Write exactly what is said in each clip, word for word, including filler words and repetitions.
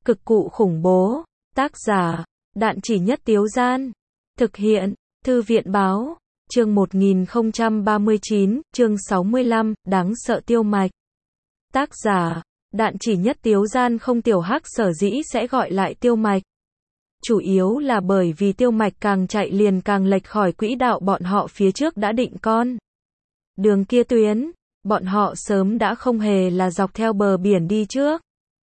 Cực cụ khủng bố. Tác giả, Đạn Chỉ Nhất Tiếu Gian. Thực hiện, Thư viện Báo. Chương một nghìn không trăm ba mươi chín, chương sáu mươi lăm, đáng sợ tiêu mạch. Tác giả, Đạn Chỉ Nhất Tiếu Gian. Không, Tiểu Hắc sở dĩ sẽ gọi lại tiêu mạch, chủ yếu là bởi vì tiêu mạch càng chạy liền càng lệch khỏi quỹ đạo bọn họ phía trước đã định con. Đường kia tuyến, bọn họ sớm đã không hề là dọc theo bờ biển đi trước,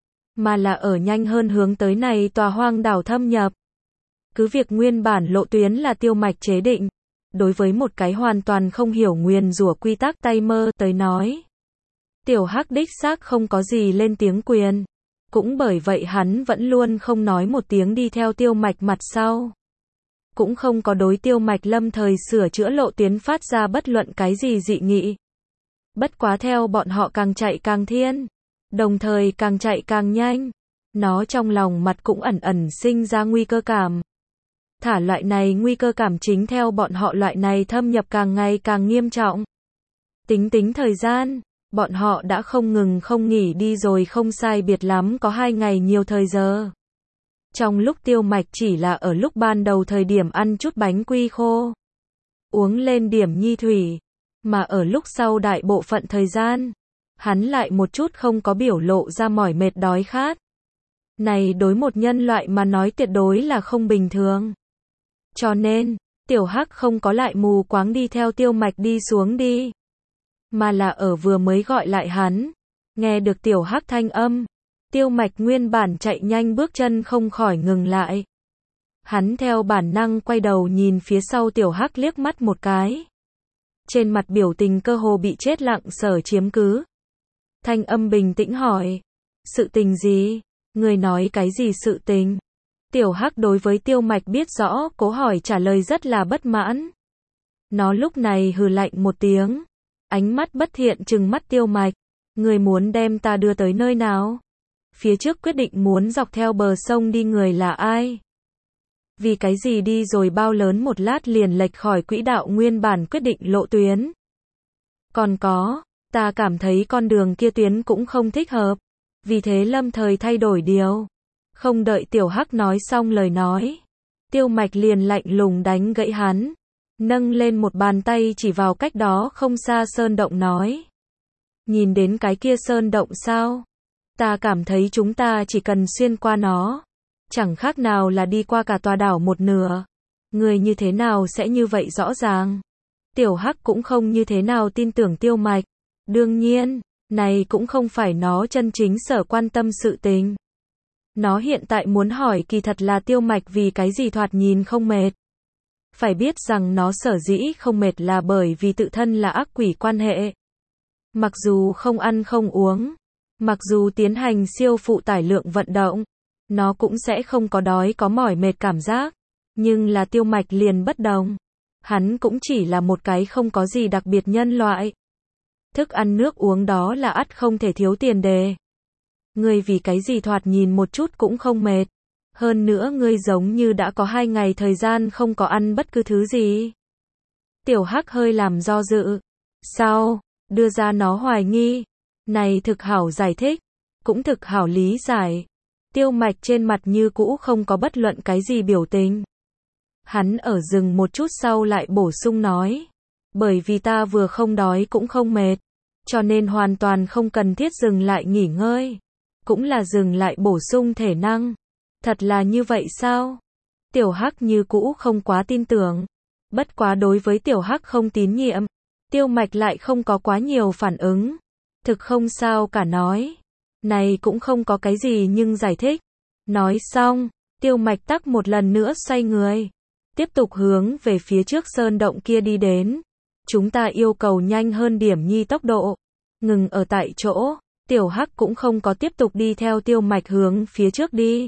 mà là ở nhanh hơn hướng tới này tòa hoang đảo thâm nhập. Cứ việc nguyên bản lộ tuyến là tiêu mạch chế định, đối với một cái hoàn toàn không hiểu nguyền rủa quy tắc tay mơ tới nói, Tiểu Hắc đích xác không có gì lên tiếng quyền. Cũng bởi vậy hắn vẫn luôn không nói một tiếng đi theo tiêu mạch mặt sau. Cũng không có đối tiêu mạch lâm thời sửa chữa lộ tuyến phát ra bất luận cái gì dị nghị. Bất quá theo bọn họ càng chạy càng thiên, đồng thời càng chạy càng nhanh, nó trong lòng mặt cũng ẩn ẩn sinh ra nguy cơ cảm. Thả loại này nguy cơ cảm chính theo bọn họ loại này thâm nhập càng ngày càng nghiêm trọng. Tính tính thời gian, bọn họ đã không ngừng không nghỉ đi rồi không sai biệt lắm có hai ngày nhiều thời giờ. Trong lúc tiêu mạch chỉ là ở lúc ban đầu thời điểm ăn chút bánh quy khô, uống lên điểm nhi thủy, mà ở lúc sau đại bộ phận thời gian, hắn lại một chút không có biểu lộ ra mỏi mệt đói khát. Này đối một nhân loại mà nói tuyệt đối là không bình thường. Cho nên, Tiểu Hắc không có lại mù quáng đi theo tiêu mạch đi xuống đi, mà là ở vừa mới gọi lại hắn. Nghe được Tiểu Hắc thanh âm, tiêu mạch nguyên bản chạy nhanh bước chân không khỏi ngừng lại. Hắn theo bản năng quay đầu nhìn phía sau Tiểu Hắc liếc mắt một cái. Trên mặt biểu tình cơ hồ bị chết lặng sở chiếm cứ. Thanh âm bình tĩnh hỏi, sự tình gì? Người nói cái gì sự tình? Tiểu Hắc đối với tiêu mạch biết rõ, cố hỏi trả lời rất là bất mãn. Nó lúc này hừ lạnh một tiếng, ánh mắt bất thiện trừng mắt tiêu mạch. Người muốn đem ta đưa tới nơi nào? Phía trước quyết định muốn dọc theo bờ sông đi người là ai? Vì cái gì đi rồi bao lớn một lát liền lệch khỏi quỹ đạo nguyên bản quyết định lộ tuyến? Còn có, ta cảm thấy con đường kia tuyến cũng không thích hợp, vì thế lâm thời thay đổi điều. Không đợi Tiểu Hắc nói xong lời nói, tiêu mạch liền lạnh lùng đánh gãy hắn, nâng lên một bàn tay chỉ vào cách đó không xa sơn động nói. Nhìn đến cái kia sơn động sao? Ta cảm thấy chúng ta chỉ cần xuyên qua nó, chẳng khác nào là đi qua cả tòa đảo một nửa. Người như thế nào sẽ như vậy rõ ràng? Tiểu Hắc cũng không như thế nào tin tưởng tiêu mạch. Đương nhiên, này cũng không phải nó chân chính sở quan tâm sự tình. Nó hiện tại muốn hỏi kỳ thật là tiêu mạch vì cái gì thoạt nhìn không mệt. Phải biết rằng nó sở dĩ không mệt là bởi vì tự thân là ác quỷ quan hệ. Mặc dù không ăn không uống, mặc dù tiến hành siêu phụ tải lượng vận động, nó cũng sẽ không có đói có mỏi mệt cảm giác. Nhưng là tiêu mạch liền bất đồng. Hắn cũng chỉ là một cái không có gì đặc biệt nhân loại. Thức ăn nước uống đó là ắt không thể thiếu tiền đề. Ngươi vì cái gì thoạt nhìn một chút cũng không mệt. Hơn nữa ngươi giống như đã có hai ngày thời gian không có ăn bất cứ thứ gì. Tiểu Hắc hơi làm do dự. Sao? Đưa ra nó hoài nghi. Này thực hảo giải thích. Cũng thực hảo lý giải. Tiêu mạch trên mặt như cũ không có bất luận cái gì biểu tình. Hắn ở dừng một chút sau lại bổ sung nói. Bởi vì ta vừa không đói cũng không mệt, cho nên hoàn toàn không cần thiết dừng lại nghỉ ngơi. Cũng là dừng lại bổ sung thể năng. Thật là như vậy sao? Tiểu Hắc như cũ không quá tin tưởng. Bất quá đối với Tiểu Hắc không tín nhiệm, tiêu mạch lại không có quá nhiều phản ứng. Thực không sao cả nói. Này cũng không có cái gì nhưng giải thích. Nói xong, tiêu mạch tắc một lần nữa xoay người. Tiếp tục hướng về phía trước sơn động kia đi đến. Chúng ta yêu cầu nhanh hơn điểm nhi tốc độ. Ngừng ở tại chỗ, Tiểu Hắc cũng không có tiếp tục đi theo tiêu mạch hướng phía trước đi,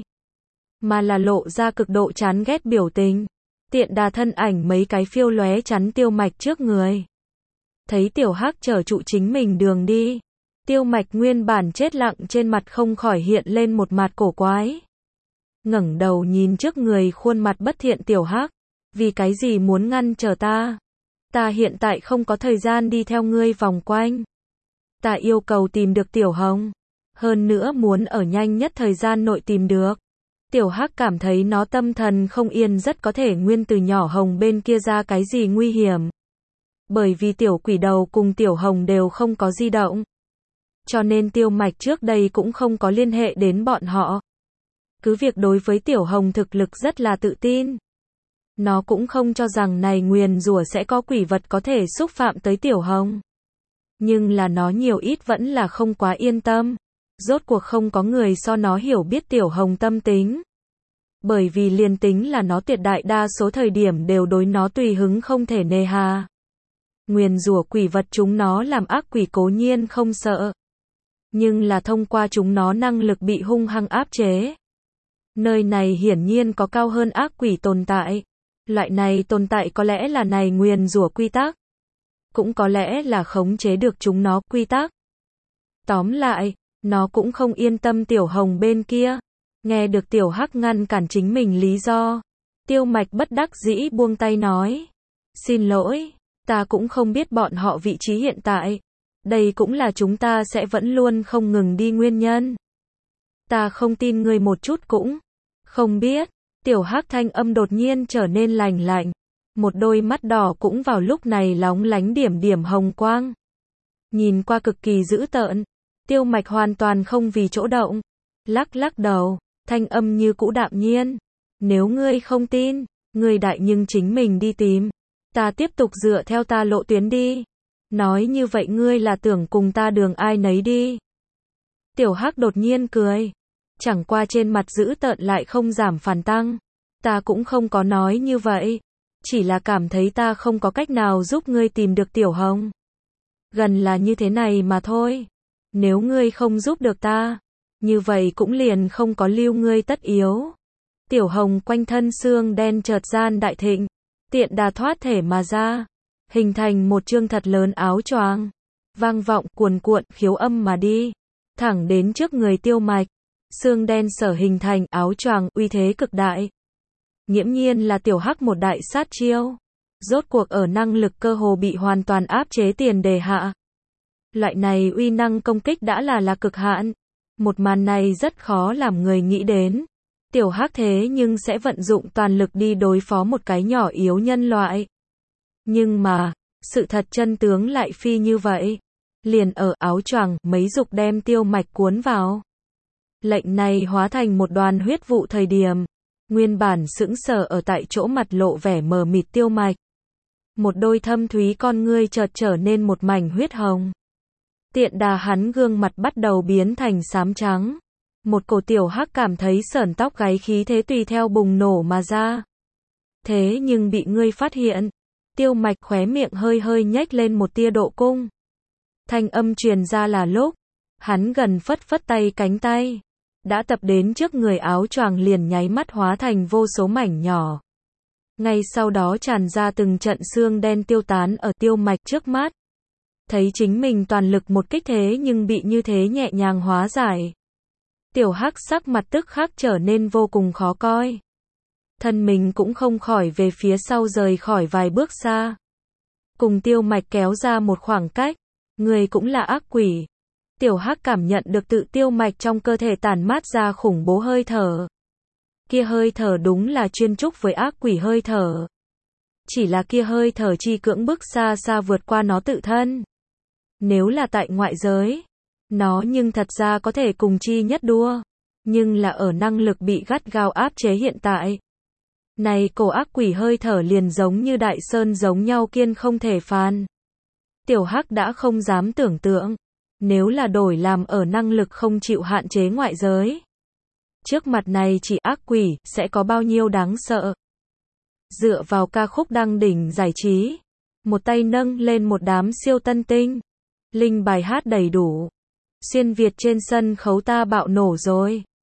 mà là lộ ra cực độ chán ghét biểu tình. Tiện đà thân ảnh mấy cái phiêu lóe chắn tiêu mạch trước người. Thấy Tiểu Hắc trở trụ chính mình đường đi, tiêu mạch nguyên bản chết lặng trên mặt không khỏi hiện lên một mặt cổ quái. Ngẩng đầu nhìn trước người khuôn mặt bất thiện Tiểu Hắc. Vì cái gì muốn ngăn trở ta? Ta hiện tại không có thời gian đi theo ngươi vòng quanh. Ta yêu cầu tìm được Tiểu Hồng. Hơn nữa muốn ở nhanh nhất thời gian nội tìm được. Tiểu Hắc cảm thấy nó tâm thần không yên, rất có thể nguyên từ nhỏ Hồng bên kia ra cái gì nguy hiểm. Bởi vì tiểu quỷ đầu cùng tiểu Hồng đều không có di động. Cho nên Tiêu Mạch trước đây cũng không có liên hệ đến bọn họ. Cứ việc đối với tiểu Hồng thực lực rất là tự tin. Nó cũng không cho rằng này nguyền rủa sẽ có quỷ vật có thể xúc phạm tới tiểu Hồng. Nhưng là nó nhiều ít vẫn là không quá yên tâm. Rốt cuộc không có người so nó hiểu biết tiểu Hồng tâm tính. Bởi vì liền tính là nó tuyệt đại đa số thời điểm đều đối nó tùy hứng không thể nề hà. Nguyền rủa quỷ vật chúng nó làm ác quỷ cố nhiên không sợ. Nhưng là thông qua chúng nó năng lực bị hung hăng áp chế. Nơi này hiển nhiên có cao hơn ác quỷ tồn tại. Loại này tồn tại có lẽ là này nguyền rủa quy tắc. Cũng có lẽ là khống chế được chúng nó quy tắc. Tóm lại, nó cũng không yên tâm tiểu Hồng bên kia. Nghe được tiểu Hắc ngăn cản chính mình lý do. Tiêu Mạch bất đắc dĩ buông tay nói. Xin lỗi, ta cũng không biết bọn họ vị trí hiện tại. Đây cũng là chúng ta sẽ vẫn luôn không ngừng đi nguyên nhân. Ta không tin ngươi một chút cũng không biết. Tiểu Hắc thanh âm đột nhiên trở nên lành lạnh. Một đôi mắt đỏ cũng vào lúc này lóng lánh điểm điểm hồng quang. Nhìn qua cực kỳ dữ tợn. Tiêu Mạch hoàn toàn không vì chỗ động. Lắc lắc đầu, thanh âm như cũ đạm nhiên. Nếu ngươi không tin, ngươi đại nhưng chính mình đi tìm. Ta tiếp tục dựa theo ta lộ tuyến đi. Nói như vậy ngươi là tưởng cùng ta đường ai nấy đi. Tiểu Hắc đột nhiên cười. Chẳng qua trên mặt dữ tợn lại không giảm phản tăng. Ta cũng không có nói như vậy. Chỉ là cảm thấy ta không có cách nào giúp ngươi tìm được tiểu Hồng. Gần là như thế này mà thôi. Nếu ngươi không giúp được ta, như vậy cũng liền không có lưu ngươi tất yếu. Tiểu Hồng quanh thân xương đen chợt gian đại thịnh. Tiện đà thoát thể mà ra. Hình thành một chương thật lớn áo choàng. Vang vọng cuồn cuộn khiếu âm mà đi. Thẳng đến trước người Tiêu Mạch. Xương đen sở hình thành áo choàng uy thế cực đại. Nghiễm nhiên là tiểu Hắc một đại sát chiêu. Rốt cuộc ở năng lực cơ hồ bị hoàn toàn áp chế tiền đề hạ. Loại này uy năng công kích đã là là cực hạn. Một màn này rất khó làm người nghĩ đến. Tiểu Hắc thế nhưng sẽ vận dụng toàn lực đi đối phó một cái nhỏ yếu nhân loại. Nhưng mà, sự thật chân tướng lại phi như vậy. Liền ở áo choàng, mấy dục đem Tiêu Mạch cuốn vào. Lệnh này hóa thành một đoàn huyết vụ thời điểm. Nguyên bản sững sờ ở tại chỗ mặt lộ vẻ mờ mịt Tiêu Mạch. Một đôi thâm thúy con ngươi chợt trở nên một mảnh huyết hồng. Tiện đà hắn gương mặt bắt đầu biến thành xám trắng. Một cổ tiểu Hắc cảm thấy sởn tóc gáy khí thế tùy theo bùng nổ mà ra. Thế nhưng bị ngươi phát hiện. Tiêu Mạch khóe miệng hơi hơi nhếch lên một tia độ cung. Thanh âm truyền ra là lúc. Hắn gần phất phất tay cánh tay. Đã tập đến trước người áo choàng liền nháy mắt hóa thành vô số mảnh nhỏ. Ngay sau đó tràn ra từng trận xương đen tiêu tán ở Tiêu Mạch trước mắt. Thấy chính mình toàn lực một kích thế nhưng bị như thế nhẹ nhàng hóa giải. Tiểu Hắc sắc mặt tức khắc trở nên vô cùng khó coi. Thân mình cũng không khỏi về phía sau rời khỏi vài bước xa. Cùng Tiêu Mạch kéo ra một khoảng cách. Người cũng là ác quỷ. Tiểu Hắc cảm nhận được tự Tiêu Mạch trong cơ thể tản mát ra khủng bố hơi thở. Kia hơi thở đúng là chuyên trúc với ác quỷ hơi thở. Chỉ là kia hơi thở chi cưỡng bức xa xa vượt qua nó tự thân. Nếu là tại ngoại giới, nó nhưng thật ra có thể cùng chi nhất đua. Nhưng là ở năng lực bị gắt gao áp chế hiện tại. Này cổ ác quỷ hơi thở liền giống như đại sơn giống nhau kiên không thể phàn. Tiểu Hắc đã không dám tưởng tượng. Nếu là đổi làm ở năng lực không chịu hạn chế ngoại giới. Trước mặt này chỉ ác quỷ, sẽ có bao nhiêu đáng sợ. Dựa vào ca khúc đăng đỉnh giải trí. Một tay nâng lên một đám siêu tân tinh. Linh bài hát đầy đủ. Xuyên Việt trên sân khấu ta bạo nổ rồi.